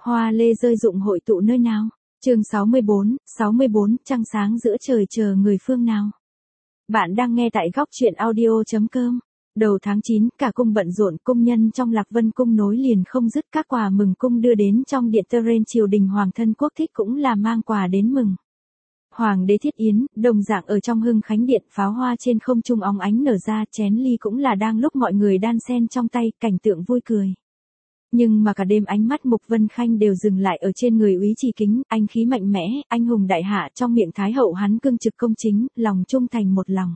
Hoa lê rơi rụng hội tụ nơi nào? Chương 64, trăng sáng giữa trời chờ người phương nào? Bạn đang nghe tại góc truyện audio.com. Đầu tháng 9, cả cung bận rộn, cung nhân trong Lạc Vân cung nối liền không dứt, các quà mừng cung đưa đến trong điện Terrain. Triều đình hoàng thân quốc thích cũng là mang quà đến mừng. Hoàng đế thiết yến, đồng dạng ở trong Hưng Khánh điện, pháo hoa trên không trung óng ánh nở ra, chén ly cũng là đang lúc mọi người đan xen trong tay, cảnh tượng vui cười. Nhưng mà cả đêm ánh mắt Mục Vân Khanh đều dừng lại ở trên người Úy Trì Kính, anh khí mạnh mẽ, anh hùng đại hạ, trong miệng thái hậu hắn cương trực công chính, lòng trung thành một lòng.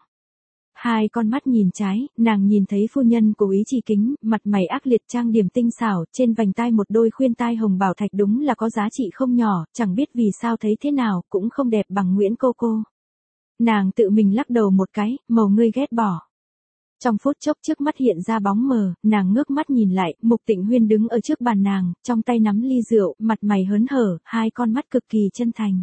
Hai con mắt nhìn trái, nàng nhìn thấy phu nhân của Úy Trì Kính, mặt mày ác liệt trang điểm tinh xảo, trên vành tai một đôi khuyên tai hồng bảo thạch đúng là có giá trị không nhỏ, chẳng biết vì sao thấy thế nào, cũng không đẹp bằng Nguyễn cô. Nàng tự mình lắc đầu một cái, màu ngươi ghét bỏ. Trong phút chốc trước mắt hiện ra bóng mờ, nàng ngước mắt nhìn lại, Mục Tịnh Huyên đứng ở trước bàn nàng, trong tay nắm ly rượu, mặt mày hớn hở, hai con mắt cực kỳ chân thành.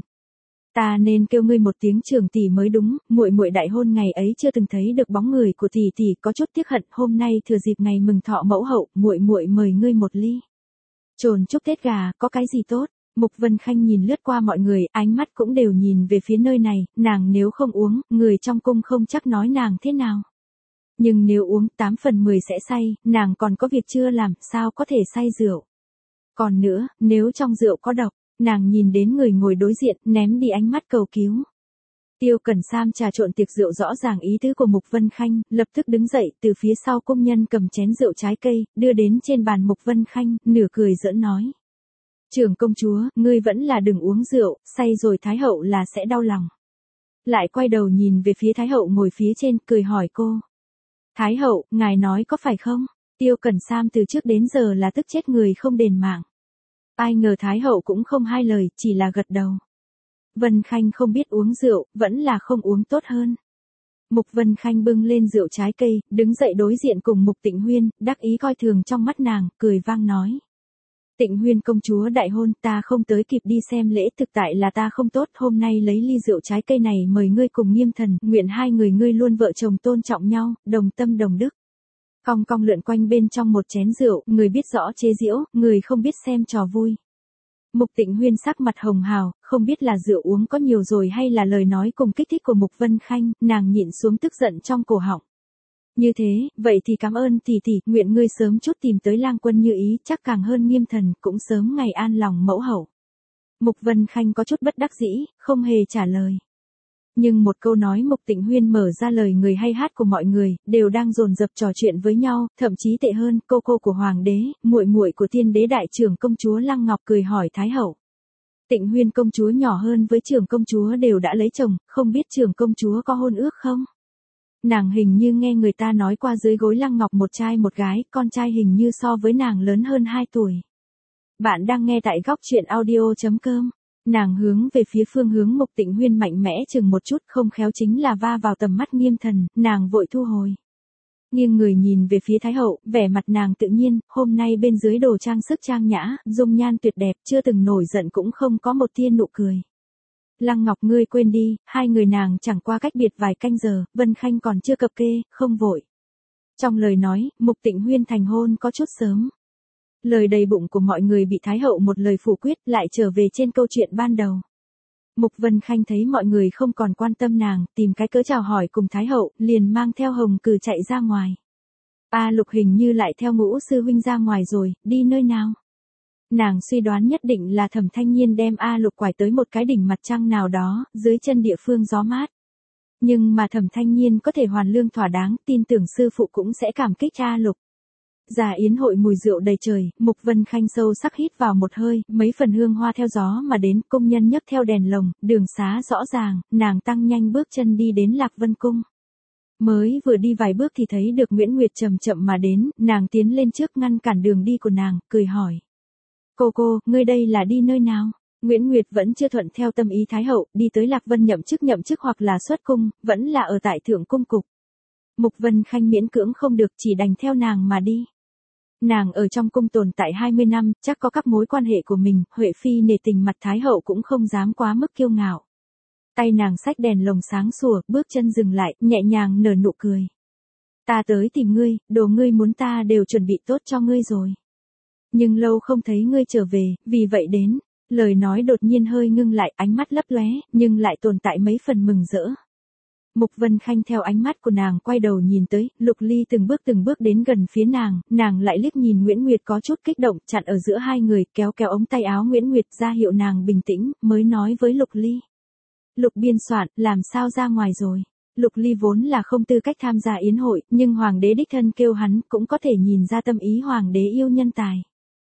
Ta nên kêu ngươi một tiếng trưởng tỷ mới đúng, muội muội đại hôn ngày ấy chưa từng thấy được bóng người của tỷ tỷ, có chút tiếc hận, hôm nay thừa dịp ngày mừng thọ mẫu hậu, muội muội mời ngươi một ly. Trồn chúc Tết gà, có cái gì tốt? Mục Vân Khanh nhìn lướt qua mọi người, ánh mắt cũng đều nhìn về phía nơi này, nàng nếu không uống, người trong cung không chắc nói nàng thế nào. Nhưng nếu uống 8 phần 10 sẽ say, nàng còn có việc chưa làm, sao có thể say rượu. Còn nữa, nếu trong rượu có độc, nàng nhìn đến người ngồi đối diện, ném đi ánh mắt cầu cứu. Tiêu Cẩn Sam trà trộn tiệc rượu rõ ràng ý tứ của Mục Vân Khanh, lập tức đứng dậy, từ phía sau cung nhân cầm chén rượu trái cây, đưa đến trên bàn Mục Vân Khanh, nửa cười giỡn nói. Trưởng công chúa, ngươi vẫn là đừng uống rượu, say rồi thái hậu là sẽ đau lòng. Lại quay đầu nhìn về phía thái hậu ngồi phía trên, cười hỏi cô. Thái hậu, ngài nói có phải không? Tiêu Cẩn Sam từ trước đến giờ là tức chết người không đền mạng. Ai ngờ thái hậu cũng không hai lời, chỉ là gật đầu. Vân Khanh không biết uống rượu, vẫn là không uống tốt hơn. Mục Vân Khanh bưng lên rượu trái cây, đứng dậy đối diện cùng Mục Tịnh Huyên, đắc ý coi thường trong mắt nàng, cười vang nói. Tịnh Huyên công chúa đại hôn, ta không tới kịp đi xem lễ, thực tại là ta không tốt, hôm nay lấy ly rượu trái cây này mời ngươi cùng Nghiêm Thần, nguyện hai người ngươi luôn vợ chồng tôn trọng nhau, đồng tâm đồng đức. Cong cong lượn quanh bên trong một chén rượu, người biết rõ chế giễu, người không biết xem trò vui. Mục Tịnh Huyên sắc mặt hồng hào, không biết là rượu uống có nhiều rồi hay là lời nói cùng kích thích của Mục Vân Khanh, nàng nhịn xuống tức giận trong cổ họng. Như thế, vậy thì cảm ơn tỷ tỷ, nguyện ngươi sớm chút tìm tới Lang Quân như ý, chắc càng hơn Nghiêm Thần, cũng sớm ngày an lòng mẫu hậu. Mục Vân Khanh có chút bất đắc dĩ, không hề trả lời. Nhưng một câu nói Mục Tịnh Huyên mở ra lời người hay hát của mọi người, đều đang dồn dập trò chuyện với nhau, thậm chí tệ hơn, cô của hoàng đế, muội muội của tiên đế đại trưởng công chúa Lăng Ngọc cười hỏi thái hậu. Tịnh Huyên công chúa nhỏ hơn với trưởng công chúa đều đã lấy chồng, không biết trưởng công chúa có hôn ước không? Nàng hình như nghe người ta nói qua dưới gối Lăng Ngọc một trai một gái, con trai hình như so với nàng lớn hơn 2 tuổi. Bạn đang nghe tại góc truyện audio.com. Nàng hướng về phía phương hướng Mục Tịnh Huyên mạnh mẽ chừng một chút, không khéo chính là va vào tầm mắt Nghiêm Thần, nàng vội thu hồi. Nghiêng người nhìn về phía thái hậu, vẻ mặt nàng tự nhiên, hôm nay bên dưới đồ trang sức trang nhã, dung nhan tuyệt đẹp, chưa từng nổi giận cũng không có một tia nụ cười. Lăng Ngọc ngươi quên đi, hai người nàng chẳng qua cách biệt vài canh giờ, Vân Khanh còn chưa cập kê, không vội. Trong lời nói, Mục Tịnh Huyên thành hôn có chút sớm. Lời đầy bụng của mọi người bị thái hậu một lời phủ quyết, lại trở về trên câu chuyện ban đầu. Mục Vân Khanh thấy mọi người không còn quan tâm nàng, tìm cái cớ chào hỏi cùng thái hậu, liền mang theo Hồng Cừ chạy ra ngoài. A Lục hình như lại theo Ngũ sư huynh ra ngoài rồi, đi nơi nào? Nàng suy đoán nhất định là Thẩm Thanh Nhiên đem A Lục quải tới một cái đỉnh mặt trăng nào đó, dưới chân địa phương gió mát. Nhưng mà Thẩm Thanh Nhiên có thể hoàn lương thỏa đáng, tin tưởng sư phụ cũng sẽ cảm kích A Lục. Già yến hội mùi rượu đầy trời, Mục Vân Khanh sâu sắc hít vào một hơi, mấy phần hương hoa theo gió mà đến, công nhân nhấc theo đèn lồng, đường xá rõ ràng, nàng tăng nhanh bước chân đi đến Lạc Vân cung. Mới vừa đi vài bước thì thấy được Nguyễn Nguyệt chậm chậm mà đến, nàng tiến lên trước ngăn cản đường đi của nàng, cười hỏi. Cô, ngươi đây là đi nơi nào? Nguyễn Nguyệt vẫn chưa thuận theo tâm ý thái hậu, đi tới Lạc Vân nhậm chức hoặc là xuất cung, vẫn là ở tại thượng cung cục. Mục Vân Khanh miễn cưỡng không được, chỉ đành theo nàng mà đi. Nàng ở trong cung tồn tại 20 năm, chắc có các mối quan hệ của mình, Huệ Phi nể tình mặt thái hậu cũng không dám quá mức kiêu ngạo. Tay nàng xách đèn lồng sáng sủa, bước chân dừng lại, nhẹ nhàng nở nụ cười. Ta tới tìm ngươi, đồ ngươi muốn ta đều chuẩn bị tốt cho ngươi rồi. Nhưng lâu không thấy ngươi trở về, vì vậy đến. Lời nói đột nhiên hơi ngưng lại, ánh mắt lấp lóe, nhưng lại tồn tại mấy phần mừng rỡ. Mục Vân Khanh theo ánh mắt của nàng quay đầu nhìn tới, Lục Ly từng bước đến gần phía nàng lại liếc nhìn Nguyễn Nguyệt có chút kích động, chặn ở giữa hai người, kéo ống tay áo Nguyễn Nguyệt ra hiệu nàng bình tĩnh, mới nói với Lục Ly. Lục biên soạn, làm sao ra ngoài rồi? Lục Ly vốn là không tư cách tham gia yến hội, nhưng hoàng đế đích thân kêu hắn cũng có thể nhìn ra tâm ý hoàng đế yêu nhân tài.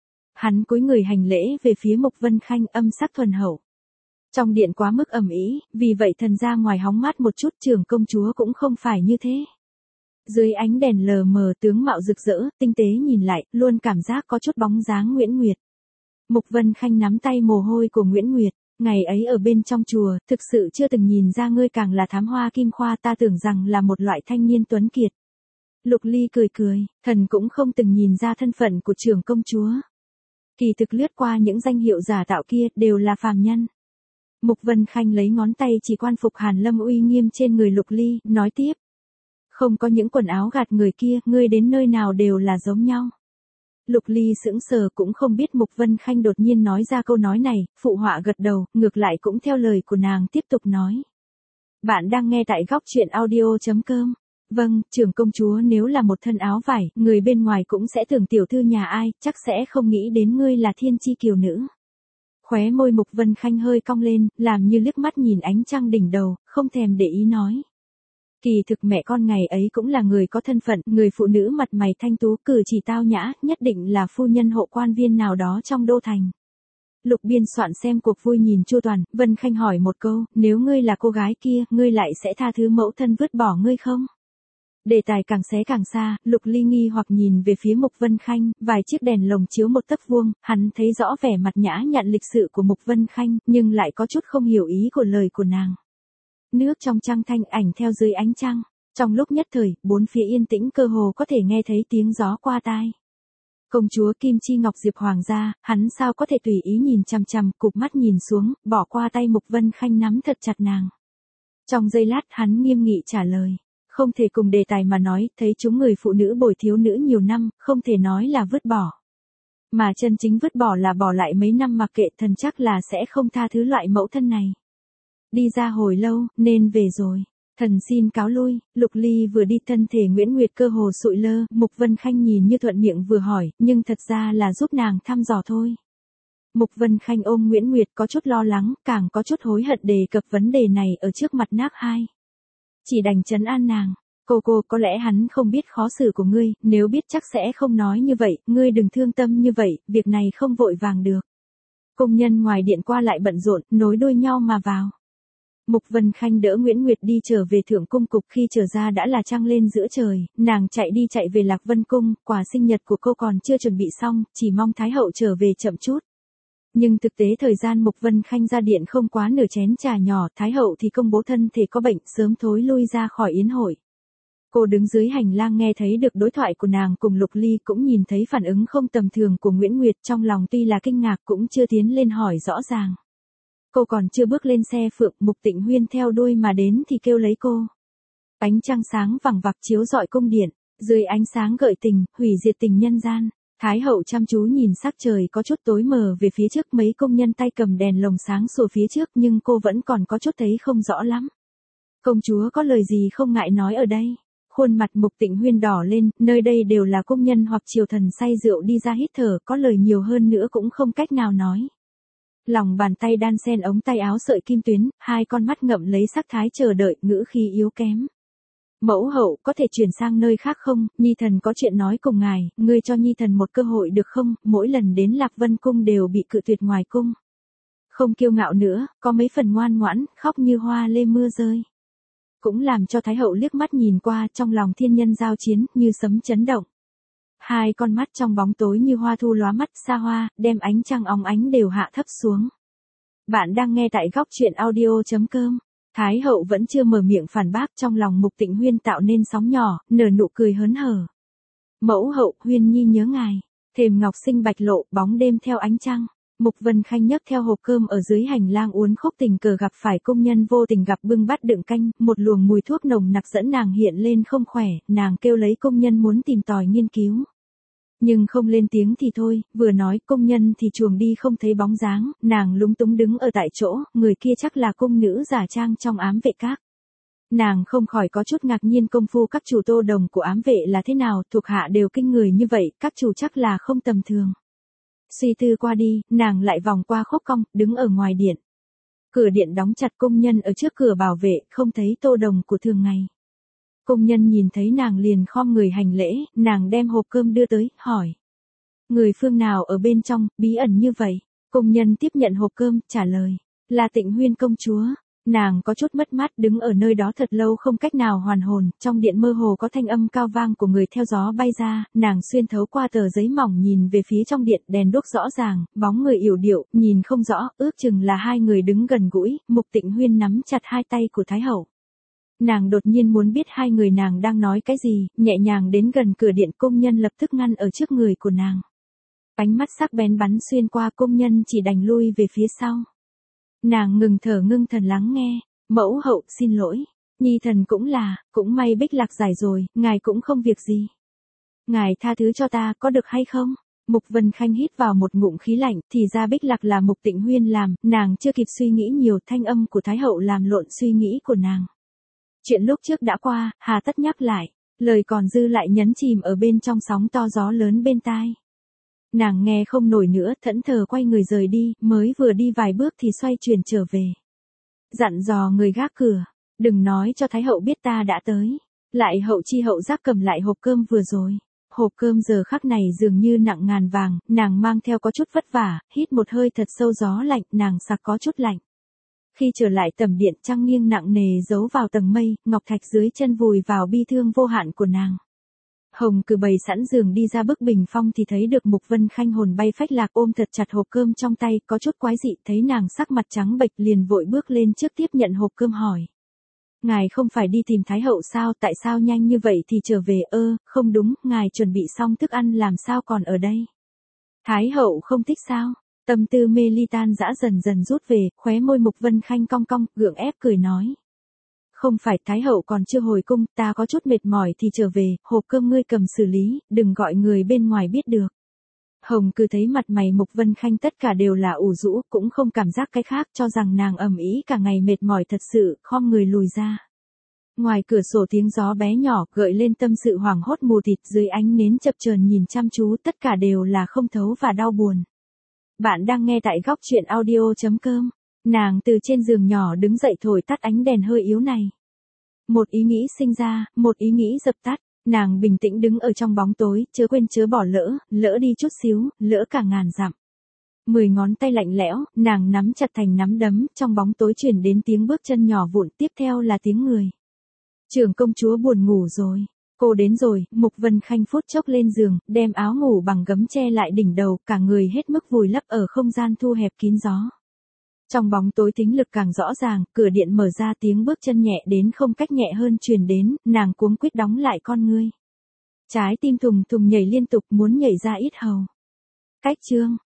Hắn cúi người hành lễ về phía Mục Vân Khanh, âm sắc thuần hậu. Trong điện quá mức ầm ĩ, vì vậy thần ra ngoài hóng mát một chút, trưởng công chúa cũng không phải như thế. Dưới ánh đèn lờ mờ tướng mạo rực rỡ, tinh tế nhìn lại, luôn cảm giác có chút bóng dáng Nguyễn Nguyệt. Mục Vân Khanh nắm tay mồ hôi của Nguyễn Nguyệt, ngày ấy ở bên trong chùa, thực sự chưa từng nhìn ra ngươi càng là thám hoa kim khoa, ta tưởng rằng là một loại thanh niên tuấn kiệt. Lục Ly cười, thần cũng không từng nhìn ra thân phận của trưởng công chúa. Kỳ thực lướt qua những danh hiệu giả tạo kia, đều là phàm nhân. Mục Vân Khanh lấy ngón tay chỉ quan phục Hàn Lâm uy nghiêm trên người Lục Ly, nói tiếp. Không có những quần áo gạt người kia, ngươi đến nơi nào đều là giống nhau. Lục Ly sững sờ cũng không biết Mục Vân Khanh đột nhiên nói ra câu nói này, phụ họa gật đầu, ngược lại cũng theo lời của nàng tiếp tục nói. Bạn đang nghe tại góc truyện audio.com. Vâng, trưởng công chúa nếu là một thân áo vải, người bên ngoài cũng sẽ tưởng tiểu thư nhà ai, chắc sẽ không nghĩ đến ngươi là thiên chi kiều nữ. Khóe môi Mục Vân Khanh hơi cong lên, làm như liếc mắt nhìn ánh trăng đỉnh đầu, không thèm để ý nói. Kỳ thực mẹ con ngày ấy cũng là người có thân phận, người phụ nữ mặt mày thanh tú, cử chỉ tao nhã, nhất định là phu nhân hộ quan viên nào đó trong đô thành. Lục biên soạn xem cuộc vui nhìn chu toàn, Vân Khanh hỏi một câu, nếu ngươi là cô gái kia, ngươi lại sẽ tha thứ mẫu thân vứt bỏ ngươi không? Đề tài càng xé càng xa, Lục Ly nghi hoặc nhìn về phía Mục Vân Khanh, vài chiếc đèn lồng chiếu một tấc vuông, hắn thấy rõ vẻ mặt nhã nhặn lịch sự của Mục Vân Khanh, nhưng lại có chút không hiểu ý của lời của nàng. Nước trong trăng thanh ảnh theo dưới ánh trăng, trong lúc nhất thời, bốn phía yên tĩnh cơ hồ có thể nghe thấy tiếng gió qua tai. Công chúa Kim Chi Ngọc Diệp Hoàng gia, hắn sao có thể tùy ý nhìn chằm chằm, cụp mắt nhìn xuống, bỏ qua tay Mục Vân Khanh nắm thật chặt nàng. Trong giây lát hắn nghiêm nghị trả lời. Không thể cùng đề tài mà nói, thấy chúng người phụ nữ bồi thiếu nữ nhiều năm, không thể nói là vứt bỏ. Mà chân chính vứt bỏ là bỏ lại mấy năm mặc kệ, thần chắc là sẽ không tha thứ loại mẫu thân này. Đi ra hồi lâu, nên về rồi. Thần xin cáo lui. Lục Ly vừa đi, thân thể Nguyễn Nguyệt cơ hồ sụi lơ, Mục Vân Khanh nhìn như thuận miệng vừa hỏi, nhưng thật ra là giúp nàng thăm dò thôi. Mục Vân Khanh ôm Nguyễn Nguyệt có chút lo lắng, càng có chút hối hận đề cập vấn đề này ở trước mặt Nác Hai. Chỉ đành trấn an nàng. Cô có lẽ hắn không biết khó xử của ngươi, nếu biết chắc sẽ không nói như vậy, ngươi đừng thương tâm như vậy, việc này không vội vàng được. Công nhân ngoài điện qua lại bận rộn, nối đuôi nhau mà vào. Mục Vân Khanh đỡ Nguyễn Nguyệt đi trở về Thượng Cung Cục, khi trở ra đã là trăng lên giữa trời, nàng chạy đi chạy về Lạc Vân Cung, quà sinh nhật của cô còn chưa chuẩn bị xong, chỉ mong Thái hậu trở về chậm chút. Nhưng thực tế thời gian Mục Vân Khanh ra điện không quá nửa chén trà nhỏ, Thái hậu thì công bố thân thể có bệnh, sớm thối lui ra khỏi yến hội. Cô đứng dưới hành lang nghe thấy được đối thoại của nàng cùng Lục Ly, cũng nhìn thấy phản ứng không tầm thường của Nguyễn Nguyệt, trong lòng tuy là kinh ngạc cũng chưa tiến lên hỏi rõ ràng. Cô còn chưa bước lên xe phượng, Mục Tịnh Huyên theo đuôi mà đến thì kêu lấy cô. Ánh trăng sáng vằng vặc chiếu rọi cung điện, dưới ánh sáng gợi tình, hủy diệt tình nhân gian. Thái hậu chăm chú nhìn sắc trời có chút tối mờ về phía trước, mấy công nhân tay cầm đèn lồng sáng sủa phía trước, nhưng cô vẫn còn có chút thấy không rõ lắm. Công chúa có lời gì không ngại nói ở đây. Khuôn mặt Mục Tịnh Huyên đỏ lên, nơi đây đều là công nhân hoặc triều thần say rượu đi ra hít thở, có lời nhiều hơn nữa cũng không cách nào nói. Lòng bàn tay đan xen ống tay áo sợi kim tuyến, hai con mắt ngậm lấy sắc thái chờ đợi, ngữ khí yếu kém. Mẫu hậu có thể chuyển sang nơi khác không, Nhi thần có chuyện nói cùng ngài, ngươi cho Nhi thần một cơ hội được không, mỗi lần đến Lạc Vân Cung đều bị cự tuyệt ngoài cung. Không kiêu ngạo nữa, có mấy phần ngoan ngoãn, khóc như hoa lê mưa rơi. Cũng làm cho Thái hậu liếc mắt nhìn qua, trong lòng thiên nhân giao chiến, như sấm chấn động. Hai con mắt trong bóng tối như hoa thu lóa mắt xa hoa, đem ánh trăng óng ánh đều hạ thấp xuống. Bạn đang nghe tại góc truyện audio.com. Thái hậu vẫn chưa mở miệng phản bác, trong lòng Mục Tịnh Huyên tạo nên sóng nhỏ, nở nụ cười hớn hở. Mẫu hậu, Huyên Nhi nhớ ngài. Thềm ngọc sinh bạch lộ, bóng đêm theo ánh trăng. Mục Vân Khanh nhấc theo hộp cơm ở dưới hành lang uốn khúc, tình cờ gặp phải công nhân vô tình gặp bưng bát đựng canh, một luồng mùi thuốc nồng nặc dẫn nàng hiện lên không khỏe, nàng kêu lấy công nhân muốn tìm tòi nghiên cứu. nhưng không lên tiếng thì thôi, vừa nói công nhân thì chuồng đi không thấy bóng dáng, nàng lúng túng đứng ở tại chỗ, người kia chắc là cung nữ giả trang trong ám vệ các. Nàng không khỏi có chút ngạc nhiên công phu các chủ Tô Đồng của ám vệ là thế nào, thuộc hạ đều kinh người như vậy, các chủ chắc là không tầm thường. Suy tư qua đi, nàng lại vòng qua khúc cong, đứng ở ngoài điện. Cửa điện đóng chặt, công nhân ở trước cửa bảo vệ, không thấy Tô Đồng của thường ngày. Công nhân nhìn thấy nàng liền khom người hành lễ, nàng đem hộp cơm đưa tới, hỏi. Người phương nào ở bên trong, bí ẩn như vậy? Công nhân tiếp nhận hộp cơm, trả lời. Là Tịnh Huyên công chúa. Nàng có chút mất mát đứng ở nơi đó thật lâu không cách nào hoàn hồn, trong điện mơ hồ có thanh âm cao vang của người theo gió bay ra, nàng xuyên thấu qua tờ giấy mỏng nhìn về phía trong điện, đèn đuốc rõ ràng, bóng người yểu điệu, nhìn không rõ, ước chừng là hai người đứng gần gũi, Mục Tịnh Huyên nắm chặt hai tay của Thái hậu. Nàng đột nhiên muốn biết hai người nàng đang nói cái gì, nhẹ nhàng đến gần cửa điện, công nhân lập tức ngăn ở trước người của nàng. Ánh mắt sắc bén bắn xuyên qua, công nhân chỉ đành lui về phía sau. Nàng ngừng thở ngưng thần lắng nghe, mẫu hậu xin lỗi, nhi thần cũng may Bích Lạc giải rồi, ngài cũng không việc gì. Ngài tha thứ cho ta có được hay không? Mục Vân Khanh hít vào một ngụm khí lạnh, thì ra Bích Lạc là Mục Tịnh Huyên làm, nàng chưa kịp suy nghĩ nhiều, thanh âm của Thái hậu làm lộn suy nghĩ của nàng. Chuyện lúc trước đã qua, hà tất nhắc lại, lời còn dư lại nhấn chìm ở bên trong sóng to gió lớn bên tai. Nàng nghe không nổi nữa, thẫn thờ quay người rời đi, mới vừa đi vài bước thì xoay chuyển trở về. Dặn dò người gác cửa, đừng nói cho Thái hậu biết ta đã tới. Lại hậu chi hậu giác cầm lại hộp cơm vừa rồi. Hộp cơm giờ khắc này dường như nặng ngàn vàng, nàng mang theo có chút vất vả, hít một hơi thật sâu gió lạnh, nàng sặc có chút lạnh. Khi trở lại tầm điện, trăng nghiêng nặng nề giấu vào tầng mây, ngọc thạch dưới chân vùi vào bi thương vô hạn của nàng. Hồng Cử bày sẵn giường đi ra bức bình phong thì thấy được Mục Vân Khanh hồn bay phách lạc ôm thật chặt hộp cơm trong tay, có chút quái dị, thấy nàng sắc mặt trắng bệch liền vội bước lên trước tiếp nhận hộp cơm hỏi. Ngài không phải đi tìm Thái hậu sao, tại sao nhanh như vậy thì trở về? Không đúng, ngài chuẩn bị xong thức ăn làm sao còn ở đây? Thái hậu không thích sao? Tâm tư mê ly tan dã dần dần rút về, khóe môi Mục Vân Khanh cong cong, gượng ép cười nói. Không phải, Thái hậu còn chưa hồi cung, ta có chút mệt mỏi thì trở về, hộp cơm ngươi cầm xử lý, đừng gọi người bên ngoài biết được. Hồng cứ thấy mặt mày Mục Vân Khanh tất cả đều là ủ rũ, cũng không cảm giác cái khác, cho rằng nàng ầm ĩ cả ngày mệt mỏi thật sự, khom người lùi ra. Ngoài cửa sổ tiếng gió bé nhỏ gợi lên tâm sự hoảng hốt mù tịt, dưới ánh nến chập chờn nhìn chăm chú, tất cả đều là không thấu và đau buồn. Bạn đang nghe tại góc truyện audio.com. Nàng từ trên giường nhỏ đứng dậy thổi tắt ánh đèn hơi yếu này. Một ý nghĩ sinh ra, một ý nghĩ dập tắt, nàng bình tĩnh đứng ở trong bóng tối, chớ quên chớ bỏ lỡ đi chút xíu, lỡ cả ngàn dặm. 10 ngón tay lạnh lẽo, nàng nắm chặt thành nắm đấm, trong bóng tối truyền đến tiếng bước chân nhỏ vụn, tiếp theo là tiếng người. Trưởng công chúa buồn ngủ rồi. Cô đến rồi, Mục Vân Khanh phút chốc lên giường, đem áo ngủ bằng gấm che lại đỉnh đầu, cả người hết mức vùi lấp ở không gian thu hẹp kín gió. Trong bóng tối thính lực càng rõ ràng, cửa điện mở ra, tiếng bước chân nhẹ đến không cách nhẹ hơn truyền đến, nàng cuống quýt đóng lại con ngươi. Trái tim thùng thùng nhảy liên tục muốn nhảy ra yết hầu. Cách chương.